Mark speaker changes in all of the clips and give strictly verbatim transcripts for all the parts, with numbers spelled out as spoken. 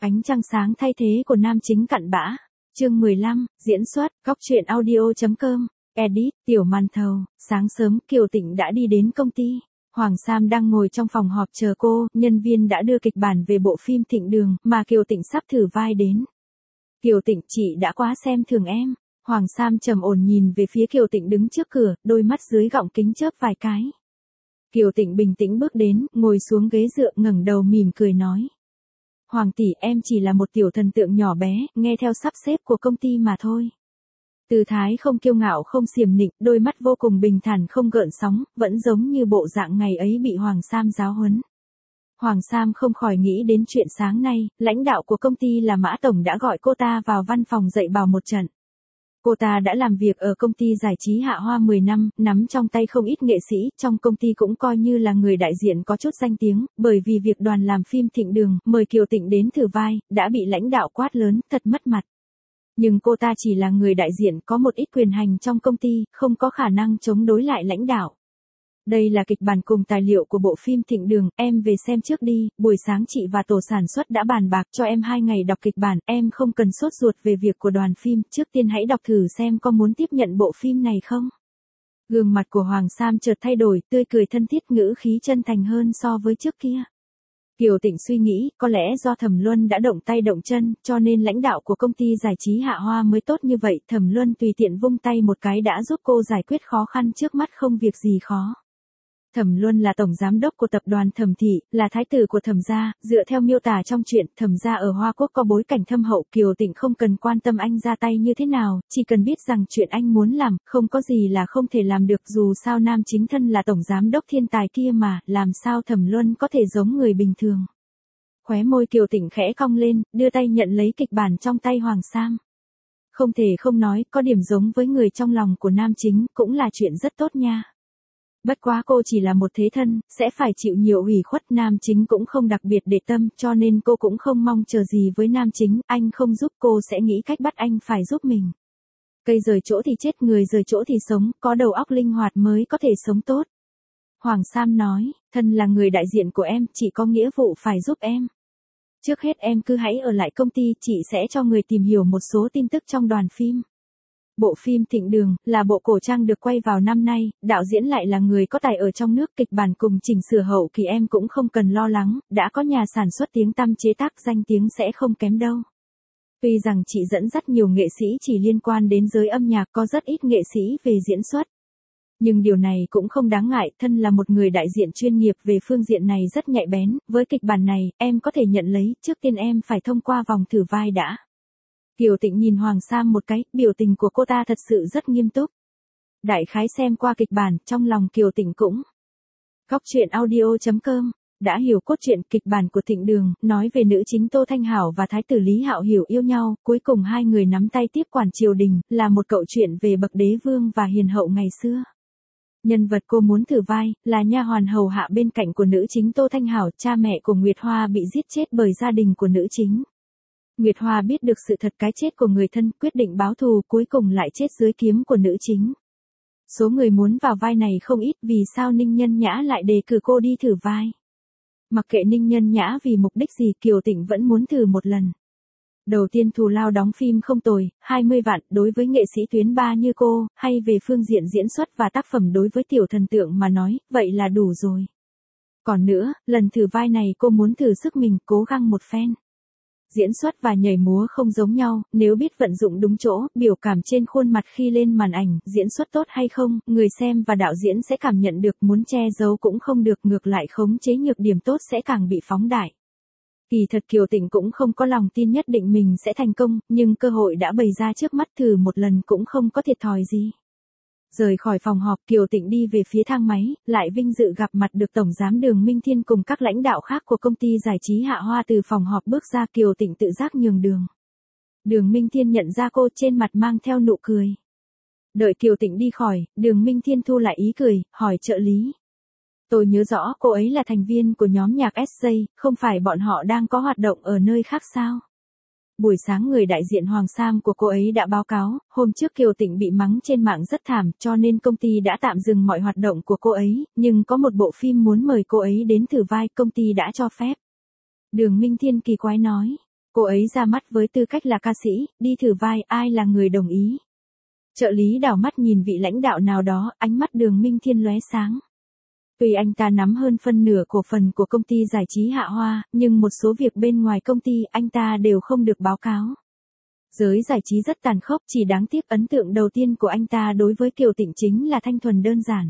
Speaker 1: Ánh trăng sáng thay thế của nam chính cặn bã. Chương mười lăm, diễn xuất, góc truyện audio.com, edit, tiểu màn thầu. Sáng sớm, Kiều Tịnh đã đi đến công ty. Hoàng Sam đang ngồi trong phòng họp chờ cô, nhân viên đã đưa kịch bản về bộ phim Thịnh Đường, mà Kiều Tịnh sắp thử vai đến. Kiều Tịnh, chị đã quá xem thường em. Hoàng Sam trầm ổn nhìn về phía Kiều Tịnh đứng trước cửa, đôi mắt dưới gọng kính chớp vài cái. Kiều Tịnh bình tĩnh bước đến, ngồi xuống ghế dựa, ngẩng đầu mỉm cười nói. Hoàng tỷ, em chỉ là một tiểu thần tượng nhỏ bé, nghe theo sắp xếp của công ty mà thôi. Tư thái không kiêu ngạo không xiểm nịnh, đôi mắt vô cùng bình thản không gợn sóng, vẫn giống như bộ dạng ngày ấy bị Hoàng Sam giáo huấn. Hoàng Sam không khỏi nghĩ đến chuyện sáng nay, lãnh đạo của công ty là Mã Tổng đã gọi cô ta vào văn phòng dạy bảo một trận. Cô ta đã làm việc ở công ty giải trí Hạ Hoa mười năm, nắm trong tay không ít nghệ sĩ, trong công ty cũng coi như là người đại diện có chút danh tiếng, bởi vì việc đoàn làm phim Thịnh Đường, mời Kiều Tịnh đến thử vai, đã bị lãnh đạo quát lớn, thật mất mặt. Nhưng cô ta chỉ là người đại diện, có một ít quyền hành trong công ty, không có khả năng chống đối lại lãnh đạo. Đây là kịch bản cùng tài liệu của bộ phim Thịnh Đường, em về xem trước đi, buổi sáng chị và tổ sản xuất đã bàn bạc cho em hai ngày đọc kịch bản, em không cần sốt ruột về việc của đoàn phim, trước tiên hãy đọc thử xem có muốn tiếp nhận bộ phim này không. Gương mặt của Hoàng Sam chợt thay đổi, tươi cười thân thiết, ngữ khí chân thành hơn so với trước kia. Kiều Tịnh suy nghĩ, có lẽ do Thẩm Luân đã động tay động chân, cho nên lãnh đạo của công ty giải trí Hạ Hoa mới tốt như vậy, Thẩm Luân tùy tiện vung tay một cái đã giúp cô giải quyết khó khăn trước mắt không việc gì khó. Thẩm Luân là tổng giám đốc của tập đoàn Thẩm Thị, là thái tử của Thẩm gia, dựa theo miêu tả trong truyện, Thẩm gia ở Hoa Quốc có bối cảnh thâm hậu, Kiều Tịnh không cần quan tâm anh ra tay như thế nào, chỉ cần biết rằng chuyện anh muốn làm, không có gì là không thể làm được, dù sao nam chính thân là tổng giám đốc thiên tài kia mà, làm sao Thẩm Luân có thể giống người bình thường. Khóe môi Kiều Tịnh khẽ cong lên, đưa tay nhận lấy kịch bản trong tay Hoàng Sam. Không thể không nói, có điểm giống với người trong lòng của nam chính, cũng là chuyện rất tốt nha. Bất quá cô chỉ là một thế thân, sẽ phải chịu nhiều ủy khuất, nam chính cũng không đặc biệt để tâm, cho nên cô cũng không mong chờ gì với nam chính, anh không giúp cô sẽ nghĩ cách bắt anh phải giúp mình. Cây rời chỗ thì chết, người rời chỗ thì sống, có đầu óc linh hoạt mới có thể sống tốt. Hoàng Sam nói, thân là người đại diện của em, chị có nghĩa vụ phải giúp em. Trước hết em cứ hãy ở lại công ty, chị sẽ cho người tìm hiểu một số tin tức trong đoàn phim. Bộ phim Thịnh Đường, là bộ cổ trang được quay vào năm nay, đạo diễn lại là người có tài ở trong nước, kịch bản cùng chỉnh sửa hậu kỳ em cũng không cần lo lắng, đã có nhà sản xuất tiếng tăm chế tác, danh tiếng sẽ không kém đâu. Tuy rằng chị dẫn dắt nhiều nghệ sĩ chỉ liên quan đến giới âm nhạc, có rất ít nghệ sĩ về diễn xuất. Nhưng điều này cũng không đáng ngại, thân là một người đại diện chuyên nghiệp về phương diện này rất nhạy bén, với kịch bản này, em có thể nhận lấy, trước tiên em phải thông qua vòng thử vai đã. Kiều Tịnh nhìn Hoàng Sam một cái, biểu tình của cô ta thật sự rất nghiêm túc. Đại khái xem qua kịch bản, trong lòng Kiều Tịnh cũng. Góc truyện audio.com, đã hiểu cốt truyện kịch bản của Thịnh Đường, nói về nữ chính Tô Thanh Hảo và thái tử Lý Hạo Hiểu yêu nhau, cuối cùng hai người nắm tay tiếp quản triều đình, là một cậu chuyện về bậc đế vương và hiền hậu ngày xưa. Nhân vật cô muốn thử vai, là nha hoàn hầu hạ bên cạnh của nữ chính Tô Thanh Hảo, cha mẹ của Nguyệt Hoa bị giết chết bởi gia đình của nữ chính. Nguyệt Hoa biết được sự thật cái chết của người thân, quyết định báo thù, cuối cùng lại chết dưới kiếm của nữ chính. Số người muốn vào vai này không ít, vì sao Ninh Nhân Nhã lại đề cử cô đi thử vai. Mặc kệ Ninh Nhân Nhã vì mục đích gì, Kiều Tịnh vẫn muốn thử một lần. Đầu tiên thù lao đóng phim không tồi, hai mươi vạn, đối với nghệ sĩ tuyến ba như cô, hay về phương diện diễn xuất và tác phẩm đối với tiểu thần tượng mà nói, vậy là đủ rồi. Còn nữa, lần thử vai này cô muốn thử sức mình, cố gắng một phen. Diễn xuất và nhảy múa không giống nhau, nếu biết vận dụng đúng chỗ, biểu cảm trên khuôn mặt khi lên màn ảnh, diễn xuất tốt hay không, người xem và đạo diễn sẽ cảm nhận được, muốn che giấu cũng không được, ngược lại khống chế nhược điểm tốt sẽ càng bị phóng đại. Kỳ thật Kiều Tịnh cũng không có lòng tin nhất định mình sẽ thành công, nhưng cơ hội đã bày ra trước mắt, thử một lần cũng không có thiệt thòi gì. Rời khỏi phòng họp, Kiều Tịnh đi về phía thang máy, lại vinh dự gặp mặt được Tổng giám Đường Minh Thiên cùng các lãnh đạo khác của công ty giải trí Hạ Hoa. Từ phòng họp bước ra, Kiều Tịnh tự giác nhường đường. Đường Minh Thiên nhận ra cô, trên mặt mang theo nụ cười. Đợi Kiều Tịnh đi khỏi, Đường Minh Thiên thu lại ý cười, hỏi trợ lý. Tôi nhớ rõ cô ấy là thành viên của nhóm nhạc ét gi, không phải bọn họ đang có hoạt động ở nơi khác sao? Buổi sáng người đại diện Hoàng Sam của cô ấy đã báo cáo, hôm trước Kiều Tịnh bị mắng trên mạng rất thảm, cho nên công ty đã tạm dừng mọi hoạt động của cô ấy, nhưng có một bộ phim muốn mời cô ấy đến thử vai, công ty đã cho phép. Đường Minh Thiên kỳ quái nói, Cô ấy ra mắt với tư cách là ca sĩ, đi thử vai, ai là người đồng ý. Trợ lý đảo mắt nhìn vị lãnh đạo nào đó, ánh mắt Đường Minh Thiên lóe sáng. Tuy anh ta nắm hơn phân nửa cổ phần của công ty giải trí Hạ Hoa, nhưng một số việc bên ngoài công ty anh ta đều không được báo cáo. Giới giải trí rất tàn khốc, chỉ đáng tiếc ấn tượng đầu tiên của anh ta đối với Kiều Tịnh chính là thanh thuần đơn giản.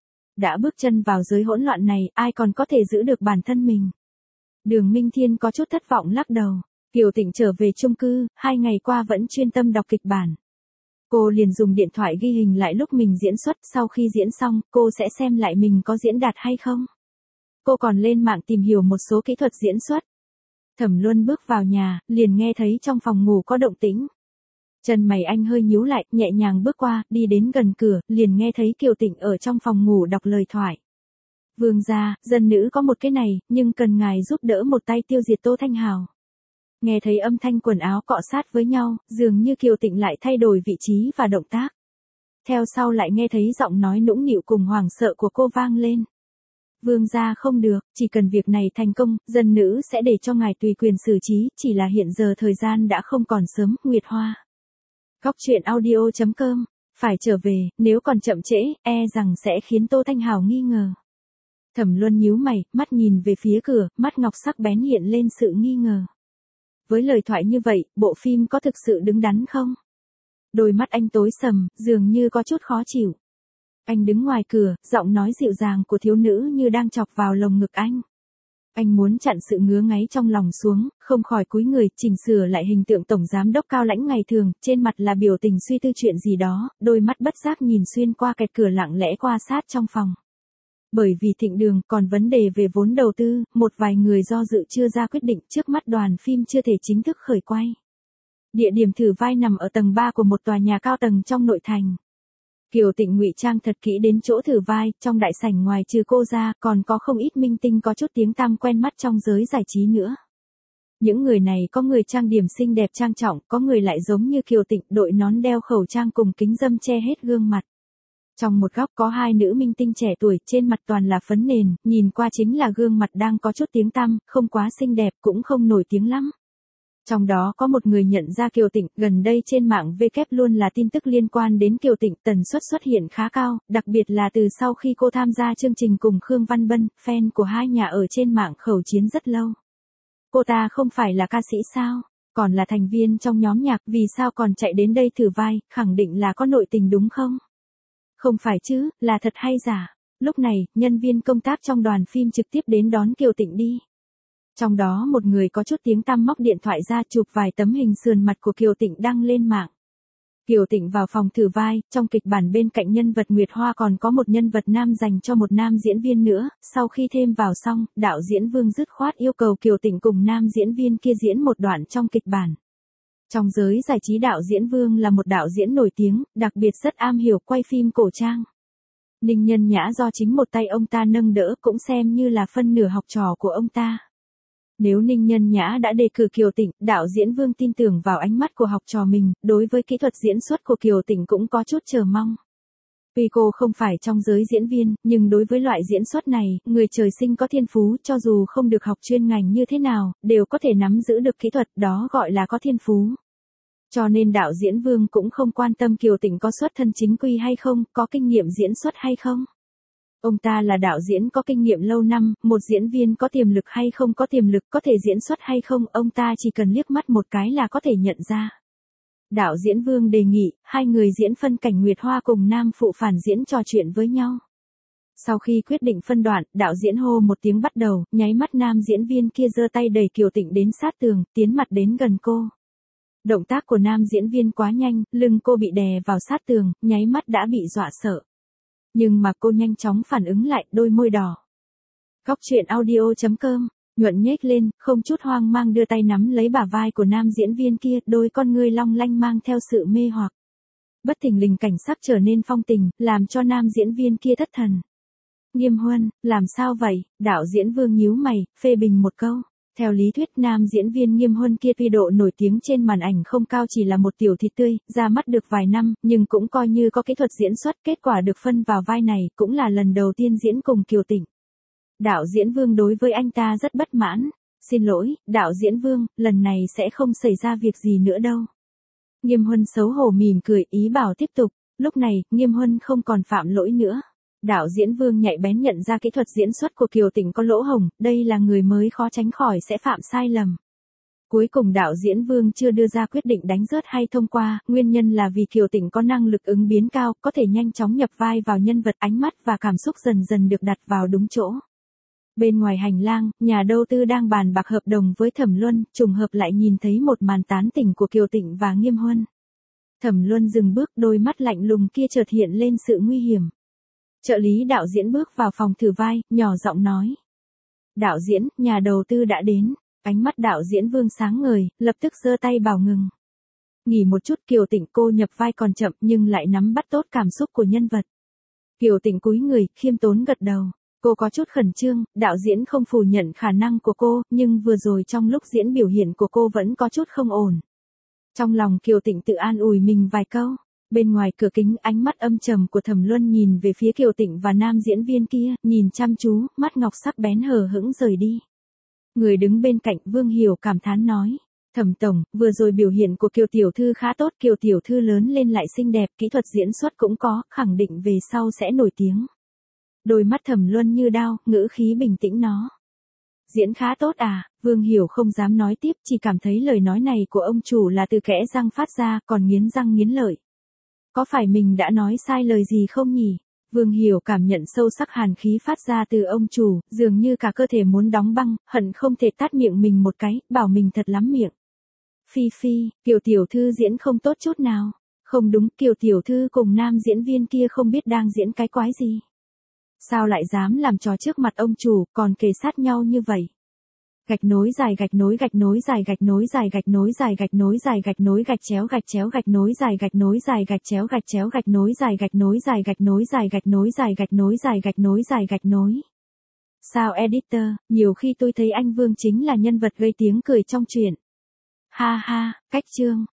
Speaker 1: Đã bước chân vào giới hỗn loạn này, ai còn có thể giữ được bản thân mình. Đường Minh Thiên có chút thất vọng lắc đầu. Kiều Tịnh trở về chung cư, hai ngày qua vẫn chuyên tâm đọc kịch bản. Cô liền dùng điện thoại ghi hình lại lúc mình diễn xuất, sau khi diễn xong, cô sẽ xem lại mình có diễn đạt hay không. Cô còn lên mạng tìm hiểu một số kỹ thuật diễn xuất. Thẩm Luân bước vào nhà, liền nghe thấy trong phòng ngủ có động tĩnh. Chân mày anh hơi nhíu lại, nhẹ nhàng bước qua, đi đến gần cửa, liền nghe thấy Kiều Tịnh ở trong phòng ngủ đọc lời thoại. Vương gia, dân nữ có một cái này, nhưng cần ngài giúp đỡ một tay tiêu diệt Tô Thanh Hào. Nghe thấy âm thanh quần áo cọ sát với nhau, dường như Kiều Tịnh lại thay đổi vị trí và động tác. Theo sau lại nghe thấy giọng nói nũng nịu cùng hoảng sợ của cô vang lên. Vương gia không được, chỉ cần việc này thành công, dân nữ sẽ để cho ngài tùy quyền xử trí, chỉ là hiện giờ thời gian đã không còn sớm, Nguyệt Hoa. Góc truyện audio chấm com, phải trở về, nếu còn chậm trễ, e rằng sẽ khiến Tô Thanh Hào nghi ngờ. Thẩm Luân nhíu mày, mắt nhìn về phía cửa, mắt ngọc sắc bén hiện lên sự nghi ngờ. Với lời thoại như vậy, bộ phim có thực sự đứng đắn không? Đôi mắt anh tối sầm, dường như có chút khó chịu. Anh đứng ngoài cửa, giọng nói dịu dàng của thiếu nữ như đang chọc vào lồng ngực anh. Anh muốn chặn sự ngứa ngáy trong lòng xuống, không khỏi cúi người, chỉnh sửa lại hình tượng tổng giám đốc cao lãnh ngày thường, trên mặt là biểu tình suy tư chuyện gì đó, đôi mắt bất giác nhìn xuyên qua kẹt cửa lặng lẽ qua sát trong phòng. Bởi vì Thịnh Đường còn vấn đề về vốn đầu tư, một vài người do dự chưa ra quyết định, trước mắt đoàn phim chưa thể chính thức khởi quay. Địa điểm thử vai nằm ở tầng ba của một tòa nhà cao tầng trong nội thành. Kiều Tịnh ngụy trang thật kỹ đến chỗ thử vai, trong đại sảnh ngoài trừ cô ra, còn có không ít minh tinh có chút tiếng tăm quen mắt trong giới giải trí nữa. Những người này có người trang điểm xinh đẹp trang trọng, có người lại giống như Kiều Tịnh, đội nón đeo khẩu trang cùng kính râm che hết gương mặt. Trong một góc có hai nữ minh tinh trẻ tuổi, trên mặt toàn là phấn nền, nhìn qua chính là gương mặt đang có chút tiếng tăm, không quá xinh đẹp cũng không nổi tiếng lắm. Trong đó có một người nhận ra Kiều Tịnh, gần đây trên mạng W luôn là tin tức liên quan đến Kiều Tịnh, tần suất xuất hiện khá cao, đặc biệt là từ sau khi cô tham gia chương trình cùng Khương Văn Bân, fan của hai nhà ở trên mạng khẩu chiến rất lâu. Cô ta không phải là ca sĩ sao? Còn là thành viên trong nhóm nhạc, vì sao còn chạy đến đây thử vai, khẳng định là có nội tình đúng không? Không phải chứ, là thật hay giả? Lúc này, nhân viên công tác trong đoàn phim trực tiếp đến đón Kiều Tịnh đi. Trong đó một người có chút tiếng tăm móc điện thoại ra chụp vài tấm hình sườn mặt của Kiều Tịnh đăng lên mạng. Kiều Tịnh vào phòng thử vai, trong kịch bản bên cạnh nhân vật Nguyệt Hoa còn có một nhân vật nam dành cho một nam diễn viên nữa, sau khi thêm vào xong, đạo diễn Vương dứt khoát yêu cầu Kiều Tịnh cùng nam diễn viên kia diễn một đoạn trong kịch bản. Trong giới giải trí đạo diễn Vương là một đạo diễn nổi tiếng, đặc biệt rất am hiểu quay phim cổ trang. Ninh Nhân Nhã do chính một tay ông ta nâng đỡ cũng xem như là phân nửa học trò của ông ta. Nếu Ninh Nhân Nhã đã đề cử Kiều Tịnh, đạo diễn Vương tin tưởng vào ánh mắt của học trò mình, đối với kỹ thuật diễn xuất của Kiều Tịnh cũng có chút chờ mong. Tuy cô không phải trong giới diễn viên, nhưng đối với loại diễn xuất này, người trời sinh có thiên phú, cho dù không được học chuyên ngành như thế nào, đều có thể nắm giữ được kỹ thuật, đó gọi là có thiên phú. Cho nên đạo diễn Vương cũng không quan tâm Kiều Tịnh có xuất thân chính quy hay không, có kinh nghiệm diễn xuất hay không. Ông ta là đạo diễn có kinh nghiệm lâu năm, một diễn viên có tiềm lực hay không có tiềm lực, có thể diễn xuất hay không, ông ta chỉ cần liếc mắt một cái là có thể nhận ra. Đạo diễn Vương đề nghị, hai người diễn phân cảnh Nguyệt Hoa cùng nam phụ phản diễn trò chuyện với nhau. Sau khi quyết định phân đoạn, đạo diễn hô một tiếng bắt đầu, nháy mắt nam diễn viên kia giơ tay đẩy Kiều Tịnh đến sát tường, tiến mặt đến gần cô. Động tác của nam diễn viên quá nhanh, lưng cô bị đè vào sát tường, nháy mắt đã bị dọa sợ. Nhưng mà cô nhanh chóng phản ứng lại, đôi môi đỏ. Góc truyện audio chấm com, nhuận nhếch lên, không chút hoang mang đưa tay nắm lấy bả vai của nam diễn viên kia, đôi con ngươi long lanh mang theo sự mê hoặc. Bất thình lình cảnh sắc trở nên phong tình, làm cho nam diễn viên kia thất thần. Nghiêm Huân, làm sao vậy? Đạo diễn Vương nhíu mày, phê bình một câu. Theo lý thuyết nam diễn viên Nghiêm Huân kia tuy độ nổi tiếng trên màn ảnh không cao, chỉ là một tiểu thịt tươi, ra mắt được vài năm, nhưng cũng coi như có kỹ thuật diễn xuất, kết quả được phân vào vai này, cũng là lần đầu tiên diễn cùng Kiều Tịnh. Đạo diễn Vương đối với anh ta rất bất mãn. Xin lỗi, đạo diễn Vương, lần này sẽ không xảy ra việc gì nữa đâu. Nghiêm Huân xấu hổ mỉm cười ý bảo tiếp tục, lúc này, Nghiêm Huân không còn phạm lỗi nữa. Đạo diễn Vương nhạy bén nhận ra kỹ thuật diễn xuất của Kiều Tịnh có lỗ hổng, đây là người mới khó tránh khỏi sẽ phạm sai lầm. Cuối cùng đạo diễn Vương chưa đưa ra quyết định đánh rớt hay thông qua, nguyên nhân là vì Kiều Tịnh có năng lực ứng biến cao, có thể nhanh chóng nhập vai vào nhân vật, ánh mắt và cảm xúc dần dần được đặt vào đúng chỗ. Bên ngoài hành lang, nhà đầu tư đang bàn bạc hợp đồng với Thẩm Luân, trùng hợp lại nhìn thấy một màn tán tỉnh của Kiều Tịnh và Nghiêm Huân. Thẩm Luân dừng bước, đôi mắt lạnh lùng kia chợt hiện lên sự nguy hiểm. Trợ lý đạo diễn bước vào phòng thử vai, nhỏ giọng nói. Đạo diễn, nhà đầu tư đã đến. Ánh mắt đạo diễn Vương sáng ngời, lập tức giơ tay bảo ngừng. Nghỉ một chút, Kiều Tịnh cô nhập vai còn chậm nhưng lại nắm bắt tốt cảm xúc của nhân vật. Kiều Tịnh cúi người, khiêm tốn gật đầu. Cô có chút khẩn trương, đạo diễn không phủ nhận khả năng của cô, nhưng vừa rồi trong lúc diễn biểu hiện của cô vẫn có chút không ổn. Trong lòng Kiều Tịnh tự an ủi mình vài câu. Bên ngoài cửa kính, ánh mắt âm trầm của Thẩm Luân nhìn về phía Kiều Tịnh và nam diễn viên kia, nhìn chăm chú, mắt ngọc sắc bén hờ hững rời đi. Người đứng bên cạnh Vương Hiểu cảm thán nói. Thẩm tổng, vừa rồi biểu hiện của Kiều tiểu thư khá tốt, Kiều tiểu thư lớn lên lại xinh đẹp, kỹ thuật diễn xuất cũng có, khẳng định về sau sẽ nổi tiếng. Đôi mắt Thẩm Luân như đao, ngữ khí bình tĩnh nó. Diễn khá tốt à, Vương Hiểu không dám nói tiếp, chỉ cảm thấy lời nói này của ông chủ là từ kẽ răng phát ra, còn nghiến răng nghiến lợi. Có phải mình đã nói sai lời gì không nhỉ? Vương Hiểu cảm nhận sâu sắc hàn khí phát ra từ ông chủ, dường như cả cơ thể muốn đóng băng, hận không thể tát miệng mình một cái, bảo mình thật lắm miệng. Phi Phi, Kiều tiểu thư diễn không tốt chút nào. Không đúng, Kiều tiểu thư cùng nam diễn viên kia không biết đang diễn cái quái gì. Sao lại dám làm trò trước mặt ông chủ, còn kề sát nhau như vậy? Gạch nối dài gạch nối gạch nối dài gạch nối dài gạch nối dài gạch nối dài gạch nối gạch chéo gạch chéo gạch nối dài gạch nối dài gạch chéo gạch chéo gạch nối dài gạch nối dài gạch nối dài gạch nối dài gạch nối dài gạch nối dài gạch nối. Sao editor, nhiều khi tôi thấy anh Vương chính là nhân vật gây tiếng cười trong truyện. Ha ha, cách chương.